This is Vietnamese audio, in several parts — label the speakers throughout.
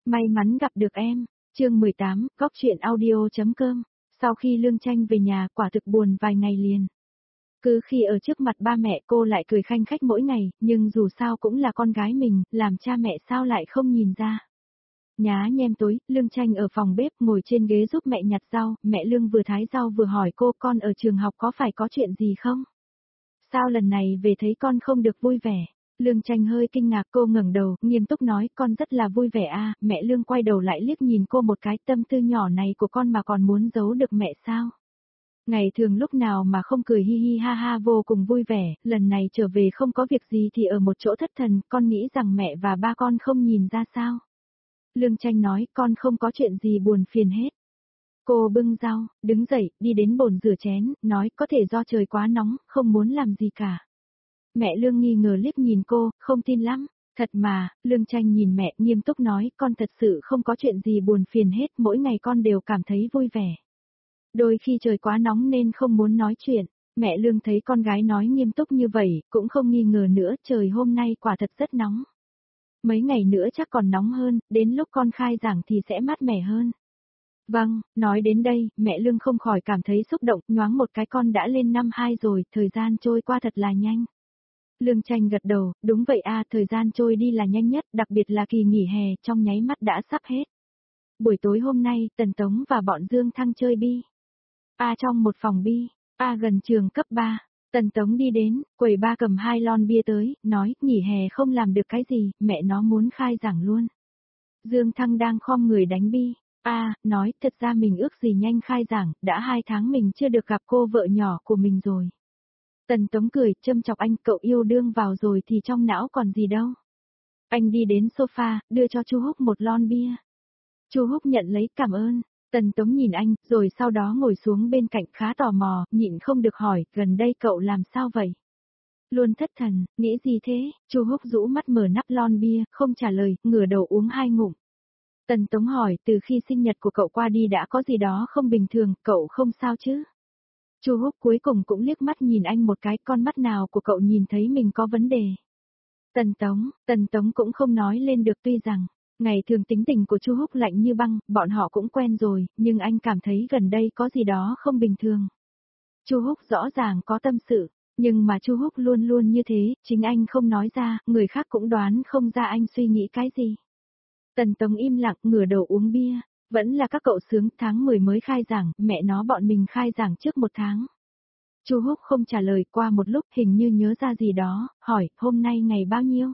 Speaker 1: May mắn gặp được em. Chương 18, góc truyện audio.com. Sau khi Lương Tranh về nhà, quả thực buồn vài ngày liền. Cứ khi ở trước mặt ba mẹ cô lại cười khanh khách mỗi ngày, nhưng dù sao cũng là con gái mình, làm cha mẹ sao lại không nhìn ra. Nhá nhem tối, Lương Tranh ở phòng bếp ngồi trên ghế giúp mẹ nhặt rau, mẹ Lương vừa thái rau vừa hỏi cô con ở trường học có phải có chuyện gì không? Sao lần này về thấy con không được vui vẻ? Lương Tranh hơi kinh ngạc, cô ngẩng đầu, nghiêm túc nói con rất là vui vẻ à, mẹ Lương quay đầu lại liếc nhìn cô một cái, tâm tư nhỏ này của con mà còn muốn giấu được mẹ sao? Ngày thường lúc nào mà không cười hi hi ha ha vô cùng vui vẻ, lần này trở về không có việc gì thì ở một chỗ thất thần, con nghĩ rằng mẹ và ba con không nhìn ra sao? Lương Tranh nói con không có chuyện gì buồn phiền hết. Cô bưng rau, đứng dậy, đi đến bồn rửa chén, nói có thể do trời quá nóng, không muốn làm gì cả. Mẹ Lương nghi ngờ liếc nhìn cô, không tin lắm. Thật mà, Lương Tranh nhìn mẹ nghiêm túc nói con thật sự không có chuyện gì buồn phiền hết, mỗi ngày con đều cảm thấy vui vẻ. Đôi khi trời quá nóng nên không muốn nói chuyện, mẹ Lương thấy con gái nói nghiêm túc như vậy, cũng không nghi ngờ nữa, trời hôm nay quả thật rất nóng. Mấy ngày nữa chắc còn nóng hơn, đến lúc con khai giảng thì sẽ mát mẻ hơn. Vâng, nói đến đây, mẹ Lương không khỏi cảm thấy xúc động, nhoáng một cái con đã lên năm 2 rồi, thời gian trôi qua thật là nhanh. Lương Tranh gật đầu, đúng vậy à, thời gian trôi đi là nhanh nhất, đặc biệt là kỳ nghỉ hè, trong nháy mắt đã sắp hết. Buổi tối hôm nay, Tần Tống và bọn Dương Thăng chơi bi. Trong một phòng bi, gần trường cấp 3, Tần Tống đi đến, quầy ba cầm 2 lon bia tới, nói, nghỉ hè không làm được cái gì, mẹ nó muốn khai giảng luôn. Dương Thăng đang khom người đánh bi. Nói, thật ra mình ước gì nhanh khai giảng, đã 2 tháng mình chưa được gặp cô vợ nhỏ của mình rồi. Tần Tống cười, châm chọc anh, cậu yêu đương vào rồi thì trong não còn gì đâu. Anh đi đến sofa, đưa cho Chu Húc một lon bia. Chu Húc nhận lấy, cảm ơn. Tần Tống nhìn anh, rồi sau đó ngồi xuống bên cạnh khá tò mò, nhịn không được hỏi, gần đây cậu làm sao vậy? Luôn thất thần, nghĩ gì thế? Chu Húc rũ mắt mở nắp lon bia, không trả lời, ngửa đầu uống 2 ngụm. Tần Tống hỏi, từ khi sinh nhật của cậu qua đi đã có gì đó không bình thường, cậu không sao chứ? Chu Húc cuối cùng cũng liếc mắt nhìn anh một cái, con mắt nào của cậu nhìn thấy mình có vấn đề. Tần Tống cũng không nói lên được, tuy rằng, ngày thường tính tình của Chu Húc lạnh như băng, bọn họ cũng quen rồi, nhưng anh cảm thấy gần đây có gì đó không bình thường. Chu Húc rõ ràng có tâm sự, nhưng mà Chu Húc luôn luôn như thế, chính anh không nói ra, người khác cũng đoán không ra anh suy nghĩ cái gì. Tần Tống im lặng, ngửa đầu uống bia. Vẫn là các cậu sướng, tháng 10 mới khai giảng, mẹ nó bọn mình khai giảng trước 1 tháng. Chu Húc không trả lời, qua một lúc hình như nhớ ra gì đó, hỏi, hôm nay ngày bao nhiêu?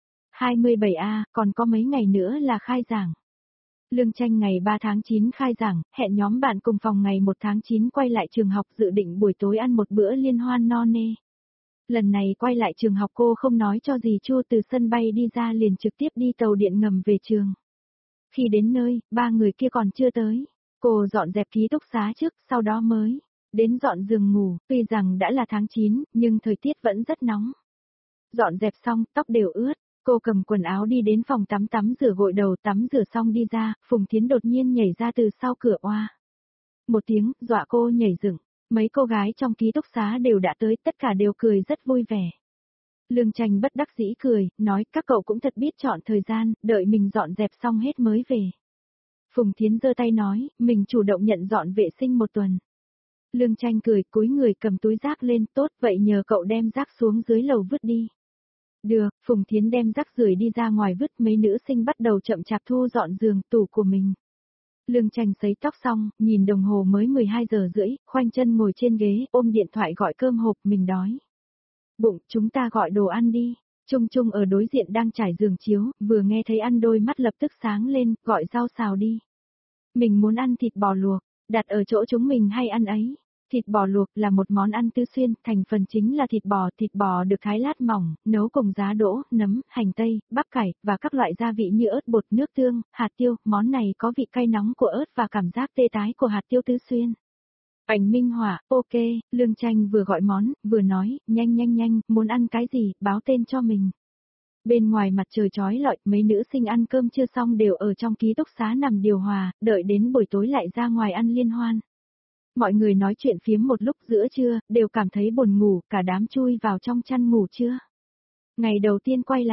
Speaker 1: 27 còn có mấy ngày nữa là khai giảng. Lương Tranh ngày 3 tháng 9 khai giảng, hẹn nhóm bạn cùng phòng ngày 1 tháng 9 quay lại trường học, dự định buổi tối ăn một bữa liên hoan no nê. Lần này quay lại trường học cô không nói cho dì Chu, từ sân bay đi ra liền trực tiếp đi tàu điện ngầm về trường. Khi đến nơi, 3 người kia còn chưa tới. Cô dọn dẹp ký túc xá trước, sau đó mới đến dọn giường ngủ, tuy rằng đã là tháng 9, nhưng thời tiết vẫn rất nóng. Dọn dẹp xong, tóc đều ướt, cô cầm quần áo đi đến phòng tắm rửa gội đầu, tắm rửa xong đi ra, Phùng Thiến đột nhiên nhảy ra từ sau cửa oa. Một tiếng, dọa cô nhảy dựng, mấy cô gái trong ký túc xá đều đã tới, tất cả đều cười rất vui vẻ. Lương Tranh bất đắc dĩ cười, nói các cậu cũng thật biết chọn thời gian, đợi mình dọn dẹp xong hết mới về. Phùng Thiến giơ tay nói, mình chủ động nhận dọn vệ sinh 1 tuần. Lương Tranh cười, cúi người cầm túi rác lên, tốt vậy nhờ cậu đem rác xuống dưới lầu vứt đi. Được, Phùng Thiến đem rác rưởi đi ra ngoài vứt, mấy nữ sinh bắt đầu chậm chạp thu dọn giường, tủ của mình. Lương Tranh sấy tóc xong, nhìn đồng hồ mới 12 giờ rưỡi, khoanh chân ngồi trên ghế, ôm điện thoại gọi cơm hộp, mình đói. Bụng, chúng ta gọi đồ ăn đi. Trung Trung ở đối diện đang trải giường chiếu, vừa nghe thấy ăn đôi mắt lập tức sáng lên, gọi rau xào đi. Mình muốn ăn thịt bò luộc, đặt ở chỗ chúng mình hay ăn ấy. Thịt bò luộc là một món ăn tứ xuyên, thành phần chính là thịt bò được thái lát mỏng, nấu cùng giá đỗ, nấm, hành tây, bắp cải, và các loại gia vị như ớt bột, nước tương, hạt tiêu, món này có vị cay nóng của ớt và cảm giác tê tái của hạt tiêu tứ xuyên. Ảnh minh họa, ok, Lương Tranh vừa gọi món, vừa nói, nhanh, muốn ăn cái gì, báo tên cho mình. Bên ngoài mặt trời chói lọi, mấy nữ sinh ăn cơm chưa xong đều ở trong ký túc xá nằm điều hòa, đợi đến buổi tối lại ra ngoài ăn liên hoan. Mọi người nói chuyện phiếm một lúc giữa trưa, đều cảm thấy buồn ngủ, cả đám chui vào trong chăn ngủ trưa. Ngày đầu tiên quay lại,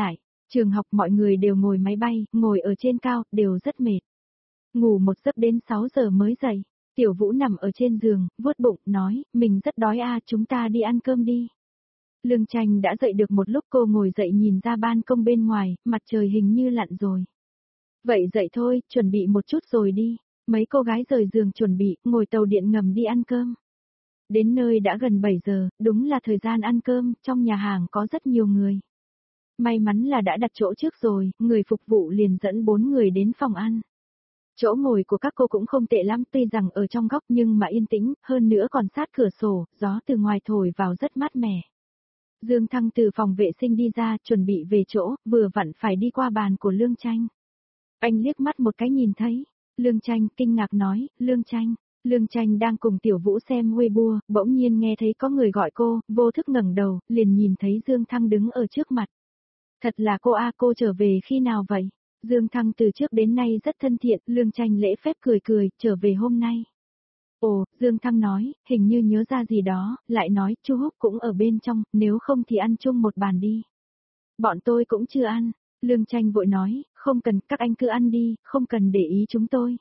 Speaker 1: Trường học mọi người đều ngồi máy bay, ngồi ở trên cao, đều rất mệt. Ngủ một giấc đến 6 giờ mới dậy. Tiểu Vũ nằm ở trên giường, vuốt bụng, nói, mình rất đói chúng ta đi ăn cơm đi. Lương Tranh đã dậy được một lúc, cô ngồi dậy nhìn ra ban công bên ngoài, mặt trời hình như lặn rồi. Vậy dậy thôi, chuẩn bị một chút rồi đi. Mấy cô gái rời giường chuẩn bị, ngồi tàu điện ngầm đi ăn cơm. Đến nơi đã gần 7 giờ, đúng là thời gian ăn cơm, trong nhà hàng có rất nhiều người. May mắn là đã đặt chỗ trước rồi, người phục vụ liền dẫn 4 người đến phòng ăn. Chỗ ngồi của các cô cũng không tệ lắm, tuy rằng ở trong góc nhưng mà yên tĩnh, hơn nữa còn sát cửa sổ, gió từ ngoài thổi vào rất mát mẻ. Dương Thăng từ phòng vệ sinh đi ra, chuẩn bị về chỗ, vừa vặn phải đi qua bàn của Lương Tranh. Anh liếc mắt một cái nhìn thấy, Lương Tranh kinh ngạc nói, Lương Tranh. Lương Tranh đang cùng Tiểu Vũ xem Weibo, bỗng nhiên nghe thấy có người gọi cô, vô thức ngẩng đầu, liền nhìn thấy Dương Thăng đứng ở trước mặt. Thật là cô cô trở về khi nào vậy? Dương Thăng từ trước đến nay rất thân thiện, Lương Tranh lễ phép cười cười, trở về hôm nay. Ồ, Dương Thăng nói, hình như nhớ ra gì đó, lại nói, Chu Húc cũng ở bên trong, nếu không thì ăn chung một bàn đi. Bọn tôi cũng chưa ăn. Lương Tranh vội nói, không cần, các anh cứ ăn đi, không cần để ý chúng tôi.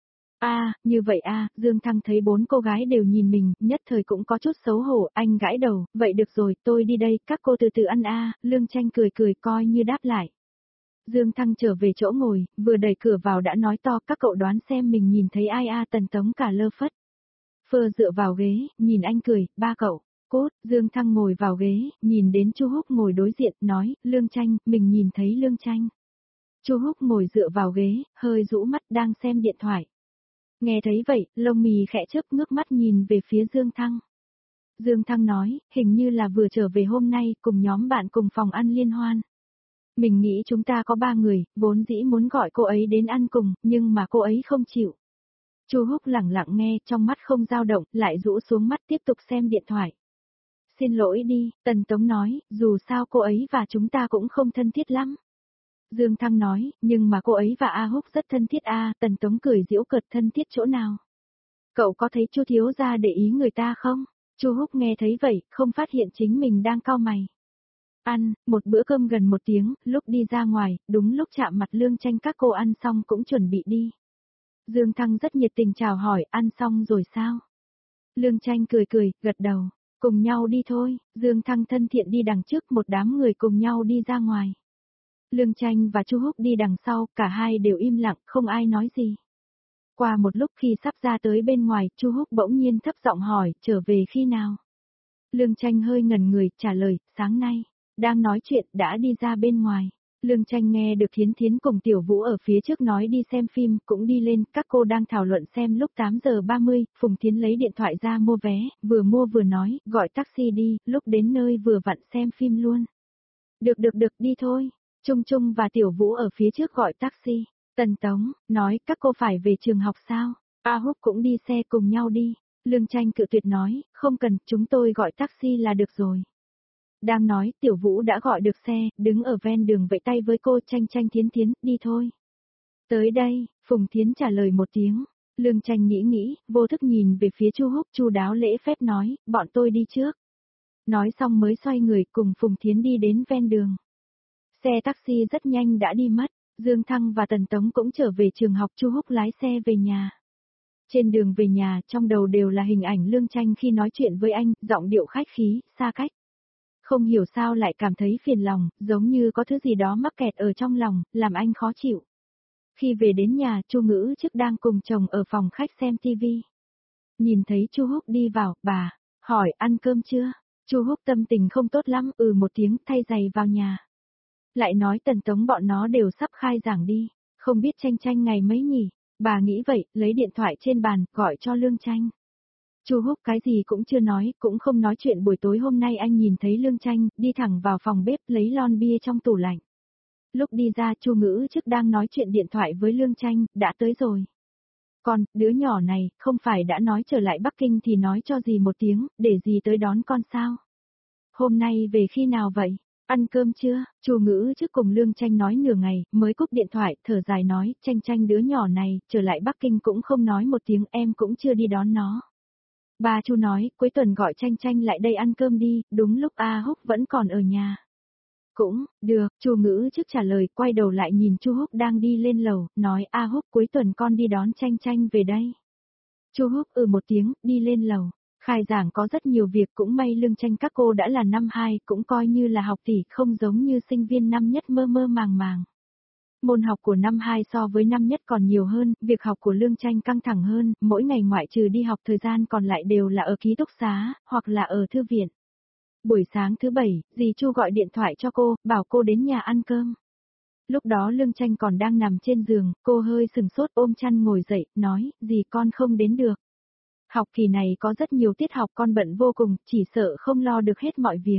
Speaker 1: Như vậy Dương Thăng thấy 4 cô gái đều nhìn mình, nhất thời cũng có chút xấu hổ, anh gãi đầu, vậy được rồi, tôi đi đây, các cô từ từ ăn Lương Tranh cười cười coi như đáp lại. Dương Thăng trở về chỗ ngồi, vừa đẩy cửa vào đã nói to, các cậu đoán xem mình nhìn thấy ai Tần Tống cả lơ phất. Phơ dựa vào ghế, nhìn anh cười, ba cậu. Cốt, Dương Thăng ngồi vào ghế, nhìn đến Chu Húc ngồi đối diện, nói, Lương Tranh, mình nhìn thấy Lương Tranh. Chu Húc ngồi dựa vào ghế, hơi rũ mắt đang xem điện thoại. Nghe thấy vậy, lông mì khẽ chớp, ngước mắt nhìn về phía Dương Thăng. Dương Thăng nói, hình như là vừa trở về hôm nay, cùng nhóm bạn cùng phòng ăn liên hoan. Mình nghĩ chúng ta có 3 người, vốn dĩ muốn gọi cô ấy đến ăn cùng, nhưng mà cô ấy không chịu. Chu Húc lẳng lặng nghe, trong mắt không dao động, lại rũ xuống mắt tiếp tục xem điện thoại. Xin lỗi đi, Tần Tống nói, dù sao cô ấy và chúng ta cũng không thân thiết lắm. Dương Thăng nói, nhưng mà cô ấy và A Húc rất thân thiết Tần Tống cười giễu cợt, thân thiết chỗ nào? Cậu có thấy Chu thiếu gia để ý người ta không? Chu Húc nghe thấy vậy, không phát hiện chính mình đang cau mày. Ăn, một bữa cơm gần 1 tiếng, lúc đi ra ngoài, đúng lúc chạm mặt Lương Tranh, các cô ăn xong cũng chuẩn bị đi. Dương Thăng rất nhiệt tình chào hỏi, ăn xong rồi sao? Lương Tranh cười cười, gật đầu, cùng nhau đi thôi. Dương Thăng thân thiện đi đằng trước, một đám người cùng nhau đi ra ngoài. Lương Tranh và Chu Húc đi đằng sau, cả hai đều im lặng, không ai nói gì. Qua một lúc khi sắp ra tới bên ngoài, Chu Húc bỗng nhiên thấp giọng hỏi, trở về khi nào? Lương Tranh hơi ngẩn người, trả lời, sáng nay. Đang nói chuyện, đã đi ra bên ngoài. Lương Tranh nghe được Thiến Thiến cùng Tiểu Vũ ở phía trước nói đi xem phim, cũng đi lên, các cô đang thảo luận xem lúc 8 giờ 30, Phùng Thiến lấy điện thoại ra mua vé, vừa mua vừa nói, gọi taxi đi, lúc đến nơi vừa vặn xem phim luôn. Được, đi thôi. Trung Trung và Tiểu Vũ ở phía trước gọi taxi. Tần Tống, nói, các cô phải về trường học sao? A Húc cũng đi xe cùng nhau đi. Lương Tranh cự tuyệt nói, không cần, chúng tôi gọi taxi là được rồi. Đang nói, Tiểu Vũ đã gọi được xe, đứng ở ven đường vẫy tay với cô, Tranh Thiến Thiến, đi thôi. Tới đây, Phùng Thiến trả lời một tiếng. Lương Tranh nghĩ, vô thức nhìn về phía Chu Húc, chu đáo lễ phép nói, bọn tôi đi trước. Nói xong mới xoay người cùng Phùng Thiến đi đến ven đường. Xe taxi rất nhanh đã đi mất, Dương Thăng và Tần Tống cũng trở về trường học, Chu Húc lái xe về nhà. Trên đường về nhà, trong đầu đều là hình ảnh Lương Tranh khi nói chuyện với anh, giọng điệu khách khí, xa cách. Không hiểu sao lại cảm thấy phiền lòng, giống như có thứ gì đó mắc kẹt ở trong lòng, làm anh khó chịu. Khi về đến nhà, Chu Ngữ trước đang cùng chồng ở phòng khách xem tivi. Nhìn thấy Chu Húc đi vào, bà hỏi ăn cơm chưa? Chu Húc tâm tình không tốt lắm, một tiếng, thay giày vào nhà. Lại nói Tần Tống bọn nó đều sắp khai giảng đi, không biết Tranh ngày mấy nhỉ? Bà nghĩ vậy, lấy điện thoại trên bàn, gọi cho Lương Tranh. Chu Húc cái gì cũng chưa nói, cũng không nói chuyện buổi tối hôm nay anh nhìn thấy Lương Tranh, đi thẳng vào phòng bếp lấy lon bia trong tủ lạnh. Lúc đi ra Chu Ngữ trước đang nói chuyện điện thoại với Lương Tranh, đã tới rồi. Con, đứa nhỏ này, không phải đã nói trở lại Bắc Kinh thì nói cho dì một tiếng, để dì tới đón con sao? Hôm nay về khi nào vậy? Ăn cơm chưa? Chu Ngữ trước cùng Lương Tranh nói nửa ngày, mới cúp điện thoại, thở dài nói, Tranh đứa nhỏ này, trở lại Bắc Kinh cũng không nói một tiếng, em cũng chưa đi đón nó. Ba Chu nói, cuối tuần gọi Tranh lại đây ăn cơm đi, đúng lúc A Húc vẫn còn ở nhà. Cũng, được, Chu Ngữ trước trả lời, quay đầu lại nhìn Chu Húc đang đi lên lầu, nói A Húc cuối tuần con đi đón Tranh Tranh về đây. Chu Húc một tiếng, đi lên lầu. Khai giảng có rất nhiều việc, cũng may Lương Tranh các cô đã là năm 2, cũng coi như là học tỷ, không giống như sinh viên năm nhất mơ mơ màng màng. Môn học của năm 2 so với năm nhất còn nhiều hơn, việc học của Lương Tranh căng thẳng hơn, mỗi ngày ngoại trừ đi học thời gian còn lại đều là ở ký túc xá, hoặc là ở thư viện. Buổi sáng thứ 7, dì Chu gọi điện thoại cho cô, bảo cô đến nhà ăn cơm. Lúc đó Lương Tranh còn đang nằm trên giường, cô hơi sừng sốt ôm chăn ngồi dậy, nói, dì con không đến được. Học kỳ này có rất nhiều tiết học con bận vô cùng, chỉ sợ không lo được hết mọi việc.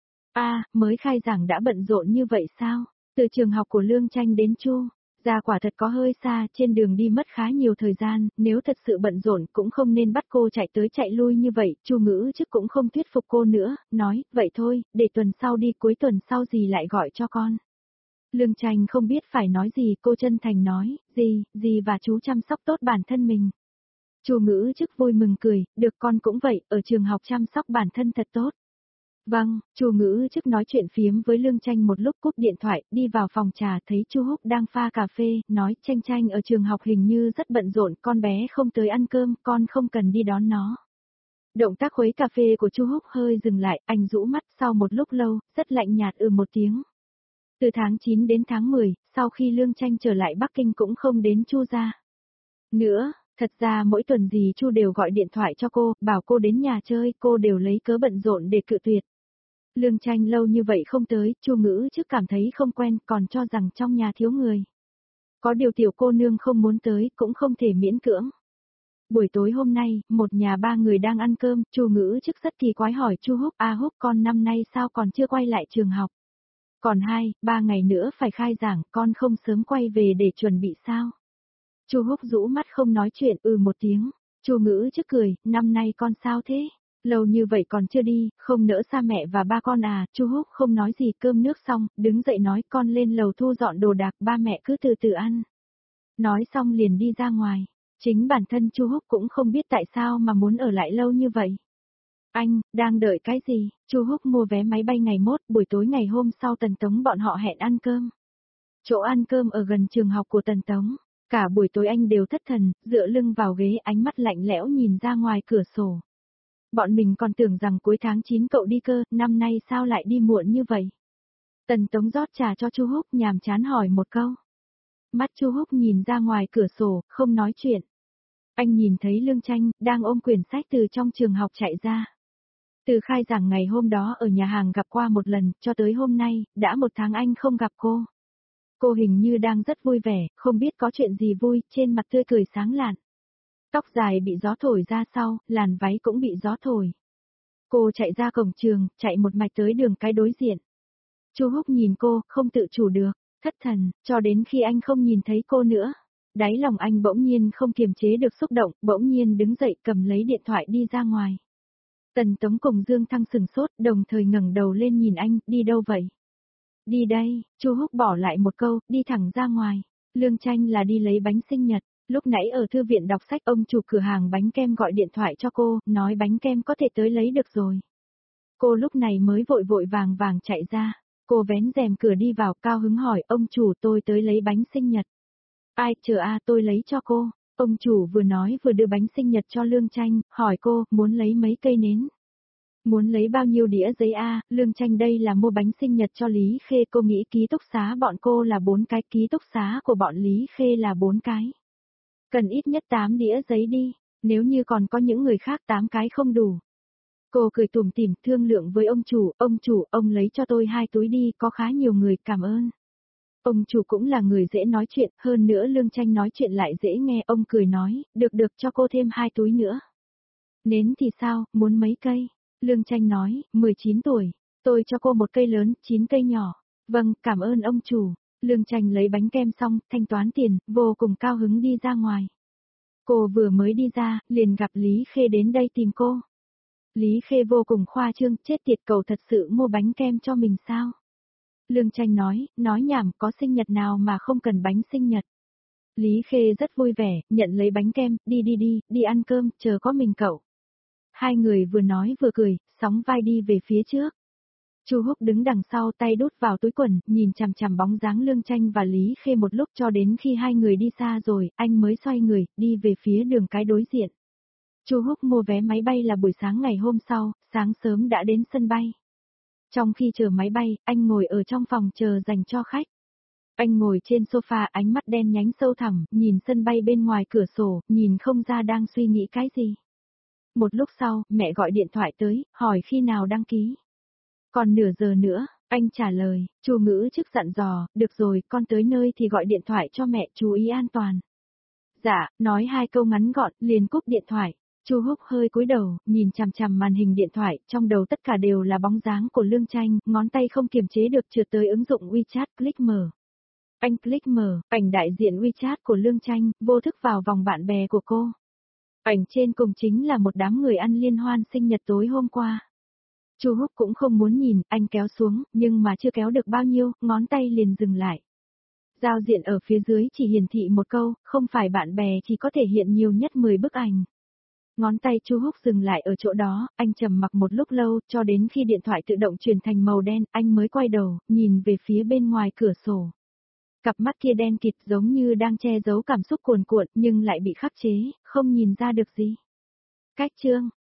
Speaker 1: Mới khai giảng đã bận rộn như vậy sao? Từ trường học của Lương Tranh đến Chu ra quả thật có hơi xa, trên đường đi mất khá nhiều thời gian, nếu thật sự bận rộn cũng không nên bắt cô chạy tới chạy lui như vậy, Chu Ngữ trước cũng không thuyết phục cô nữa, nói, vậy thôi, để tuần sau đi, cuối tuần sau dì lại gọi cho con. Lương Tranh không biết phải nói gì, cô chân thành nói, dì và chú chăm sóc tốt bản thân mình. Chu Ngữ trước vui mừng cười, được con cũng vậy, ở trường học chăm sóc bản thân thật tốt. Vâng, Chu Ngữ trước nói chuyện phiếm với Lương Tranh một lúc cúp điện thoại, đi vào phòng trà thấy Chu Húc đang pha cà phê, nói Tranh Tranh ở trường học hình như rất bận rộn, con bé không tới ăn cơm, con không cần đi đón nó. Động tác khuấy cà phê của Chu Húc hơi dừng lại, anh rũ mắt sau một lúc lâu, rất lạnh nhạt một tiếng. Từ tháng 9 đến tháng 10, sau khi Lương Tranh trở lại Bắc Kinh cũng không đến Chu gia nữa. Thật ra mỗi tuần dì Chu đều gọi điện thoại cho cô, bảo cô đến nhà chơi, cô đều lấy cớ bận rộn để cự tuyệt. Lương Tranh lâu như vậy không tới, Chu Ngữ trước cảm thấy không quen, còn cho rằng trong nhà thiếu người. Có điều tiểu cô nương không muốn tới, cũng không thể miễn cưỡng. Buổi tối hôm nay, một nhà 3 người đang ăn cơm, Chu Ngữ trước rất kỳ quái hỏi Chu Húc, Húc con năm nay sao còn chưa quay lại trường học? Còn 2-3 ngày nữa phải khai giảng, con không sớm quay về để chuẩn bị sao? Chu Húc rũ mắt không nói chuyện, một tiếng. Chu Ngữ trước cười, năm nay con sao thế? Lâu như vậy còn chưa đi, không nỡ xa mẹ và ba con à? Chu Húc không nói gì, cơm nước xong, đứng dậy nói con lên lầu thu dọn đồ đạc, ba mẹ cứ từ từ ăn. Nói xong liền đi ra ngoài. Chính bản thân Chu Húc cũng không biết tại sao mà muốn ở lại lâu như vậy. Anh, đang đợi cái gì? Chu Húc mua vé máy bay ngày mốt, buổi tối ngày hôm sau Tần Tống bọn họ hẹn ăn cơm. Chỗ ăn cơm ở gần trường học của Tần Tống. Cả buổi tối anh đều thất thần, dựa lưng vào ghế, ánh mắt lạnh lẽo nhìn ra ngoài cửa sổ. Bọn mình còn tưởng rằng cuối tháng 9 cậu đi cơ, năm nay sao lại đi muộn như vậy? Tần Tống rót trà cho Chu Húc, nhàm chán hỏi một câu. Mắt Chu Húc nhìn ra ngoài cửa sổ, không nói chuyện. Anh nhìn thấy Lương Tranh, đang ôm quyển sách từ trong trường học chạy ra. Từ khai giảng ngày hôm đó ở nhà hàng gặp qua một lần, cho tới hôm nay, đã 1 tháng anh không gặp cô. Cô hình như đang rất vui vẻ, không biết có chuyện gì vui, trên mặt tươi cười sáng lạn. Tóc dài bị gió thổi ra sau, làn váy cũng bị gió thổi. Cô chạy ra cổng trường, chạy một mạch tới đường cái đối diện. Chu Húc nhìn cô, không tự chủ được, thất thần, cho đến khi anh không nhìn thấy cô nữa. Đáy lòng anh bỗng nhiên không kiềm chế được xúc động, bỗng nhiên đứng dậy cầm lấy điện thoại đi ra ngoài. Tần Tống cùng Dương Thăng sừng sốt, đồng thời ngẩng đầu lên nhìn anh, đi đâu vậy? Đi đây, Chu Húc bỏ lại một câu, đi thẳng ra ngoài. Lương Tranh là đi lấy bánh sinh nhật. Lúc nãy ở thư viện đọc sách ông chủ cửa hàng bánh kem gọi điện thoại cho cô, nói bánh kem có thể tới lấy được rồi. Cô lúc này mới vội vội vàng vàng chạy ra. Cô vén rèm cửa đi vào, cao hứng hỏi, ông chủ tôi tới lấy bánh sinh nhật. Ai, chờ tôi lấy cho cô. Ông chủ vừa nói vừa đưa bánh sinh nhật cho Lương Tranh, hỏi cô, muốn lấy mấy cây nến? Muốn lấy bao nhiêu đĩa giấy Lương Tranh đây là mua bánh sinh nhật cho Lý Khê, cô nghĩ ký túc xá bọn cô là 4 cái, ký túc xá của bọn Lý Khê là 4 cái. Cần ít nhất 8 đĩa giấy đi, nếu như còn có những người khác 8 cái không đủ. Cô cười tủm tỉm thương lượng với ông chủ, ông lấy cho tôi 2 túi đi, có khá nhiều người, cảm ơn. Ông chủ cũng là người dễ nói chuyện, hơn nữa Lương Tranh nói chuyện lại dễ nghe, ông cười nói, được cho cô thêm 2 túi nữa. Nến thì sao, muốn mấy cây? Lương Tranh nói, 19 tuổi, tôi cho cô 1 cây lớn, 9 cây nhỏ. Vâng, cảm ơn ông chủ. Lương Tranh lấy bánh kem xong, thanh toán tiền, vô cùng cao hứng đi ra ngoài. Cô vừa mới đi ra, liền gặp Lý Khê đến đây tìm cô. Lý Khê vô cùng khoa trương, chết tiệt, cậu thật sự mua bánh kem cho mình sao? Lương Tranh nói nhảm, có sinh nhật nào mà không cần bánh sinh nhật. Lý Khê rất vui vẻ, nhận lấy bánh kem, đi ăn cơm, chờ có mình cậu. Hai người vừa nói vừa cười, sóng vai đi về phía trước. Chu Húc đứng đằng sau tay đút vào túi quần, nhìn chằm chằm bóng dáng Lương Tranh và Lý Khê một lúc cho đến khi hai người đi xa rồi, anh mới xoay người, đi về phía đường cái đối diện. Chu Húc mua vé máy bay là buổi sáng ngày hôm sau, sáng sớm đã đến sân bay. Trong khi chờ máy bay, anh ngồi ở trong phòng chờ dành cho khách. Anh ngồi trên sofa, ánh mắt đen nhánh sâu thẳm, nhìn sân bay bên ngoài cửa sổ, nhìn không ra đang suy nghĩ cái gì. Một lúc sau, mẹ gọi điện thoại tới, hỏi khi nào đăng ký. Còn nửa giờ nữa, anh trả lời, Chu Ngữ trước dặn dò, được rồi, con tới nơi thì gọi điện thoại cho mẹ, chú ý an toàn. Dạ, nói hai câu ngắn gọn, liền cúp điện thoại. Chu Húc hơi cúi đầu, nhìn chằm chằm màn hình điện thoại, trong đầu tất cả đều là bóng dáng của Lương Tranh, ngón tay không kiềm chế được trượt tới ứng dụng WeChat, click mở. Anh click mở, ảnh đại diện WeChat của Lương Tranh, vô thức vào vòng bạn bè của cô. Ảnh trên cùng chính là một đám người ăn liên hoan sinh nhật tối hôm qua. Chu Húc cũng không muốn nhìn, anh kéo xuống, nhưng mà chưa kéo được bao nhiêu, ngón tay liền dừng lại. Giao diện ở phía dưới chỉ hiển thị một câu, không phải bạn bè chỉ có thể hiện nhiều nhất 10 bức ảnh. Ngón tay Chu Húc dừng lại ở chỗ đó, anh trầm mặc một lúc lâu, cho đến khi điện thoại tự động chuyển thành màu đen, anh mới quay đầu, nhìn về phía bên ngoài cửa sổ. Cặp mắt kia đen kịt giống như đang che giấu cảm xúc cuồn cuộn nhưng lại bị khắc chế, không nhìn ra được gì. Cách chương